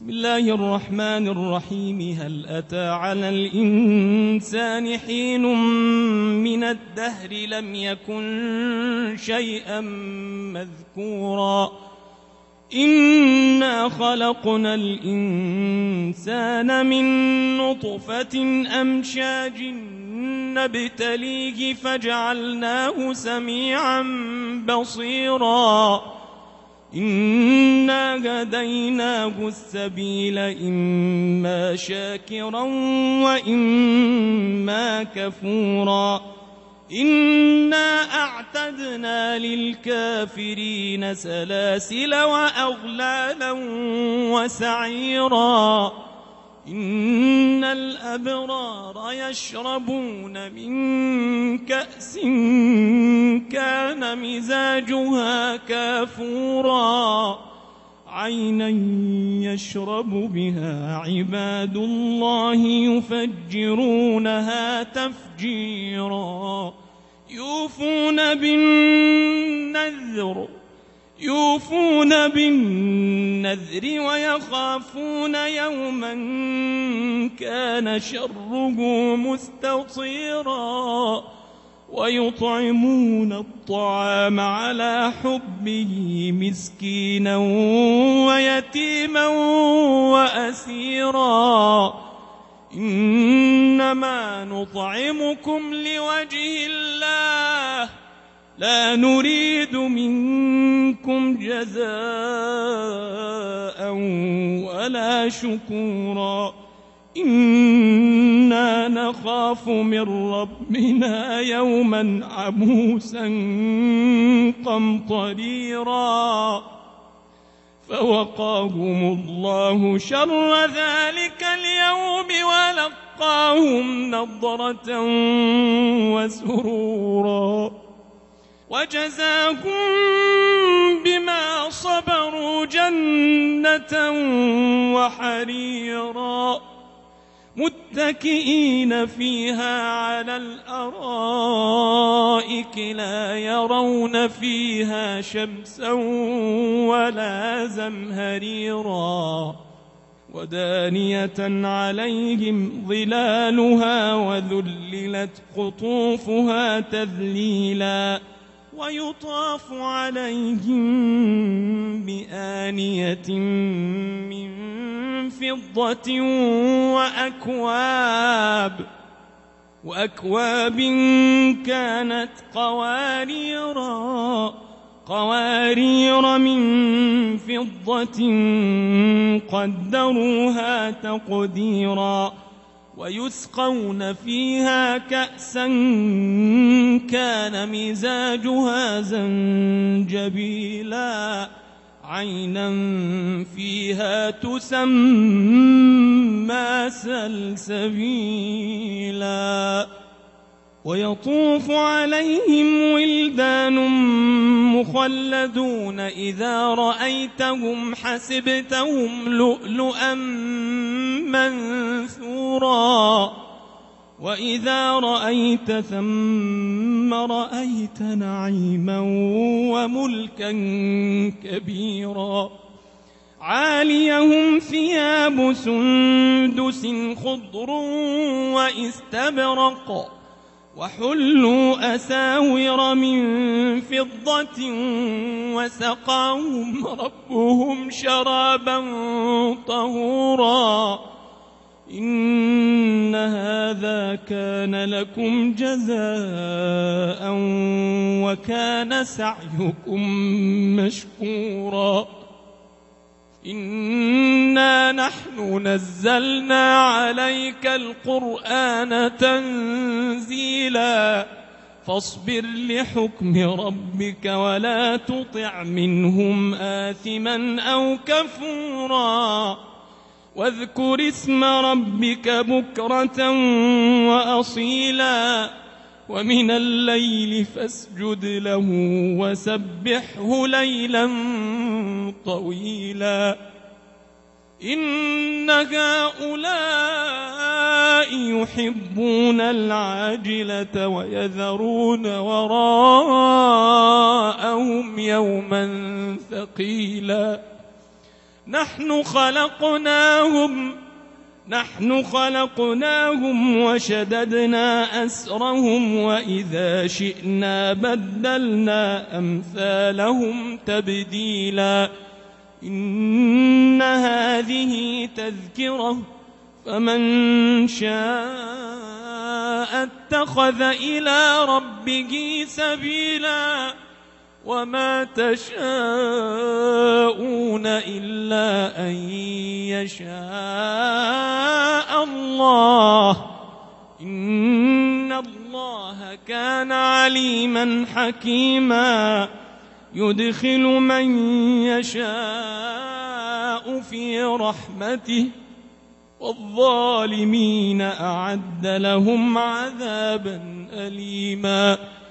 بسم الله الرحمن الرحيم. هل أتى على الإنسان حين من الدهر لم يكن شيئا مذكورا إنا خلقنا الإنسان من نطفة أمشاج نبتليه فجعلناه سميعا بصيرا إنا هديناه السبيل إما شاكرا وإما كفورا إنا أعتدنا للكافرين سلاسل وأغلالا وسعيرا إن الأبرار يشربون من كأس كان مزاجها كافورا عينا يشرب بها عباد الله يفجرونها تفجيرا يوفون بالنذر ويخافون يوما كان شره مستطيرا ويطعمون الطعام على حبه مسكينا ويتيما وأسيرا إنما نطعمكم لوجه الله لا نريد منكم جزاء ولا شكورا إنا نخاف من ربنا يوما عبوسا قمطريرا فوقاهم الله شر ذلك اليوم ولقاهم نضرة وسرورا وجزاهم بما صبروا جنة وحريرا متكئين فيها على الأرائك لا يرون فيها شمسا ولا زمهريرا ودانية عليهم ظلالها وذللت قطوفها تذليلا ويطاف عليهم بآنية من فضة وأكواب كانت قوارير من فضة قدروها تقديرا ويسقون فيها كأسا كان مزاجها زنجبيلا عينا فيها تسمى سلسبيلا ويطوف عليهم ولدان مخلدون إذا رأيتهم حسبتهم لؤلؤا منثورا وإذا رأيت ثم رأيت نعيما وملكا كبيرا عاليهم ثياب سندس خضر واستبرق وحلوا أساور من فضة وسقاهم ربهم شرابا طهورا إن هذا كان لكم جزاء وكان سعيكم مشكورا إنا نحن نزلنا عليك القرآن تنزيلا فاصبر لحكم ربك ولا تطع منهم آثما أو كفورا واذكر اسم ربك بكرة وأصيلا ومن الليل فاسجد له وسبحه ليلا طويلا إن هؤلاء يحبون العاجلة ويذرون وراءهم يوما ثقيلا نحن خلقناهم وشددنا أسرهم وإذا شئنا بدلنا أمثالهم تبديلا إن هذه تذكرة فمن شاء اتخذ إلى ربه سبيلا وما تشاءون إلا أن يشاء الله إن الله كان عليما حكيما يدخل من يشاء في رحمته والظالمين أعد لهم عذابا أليما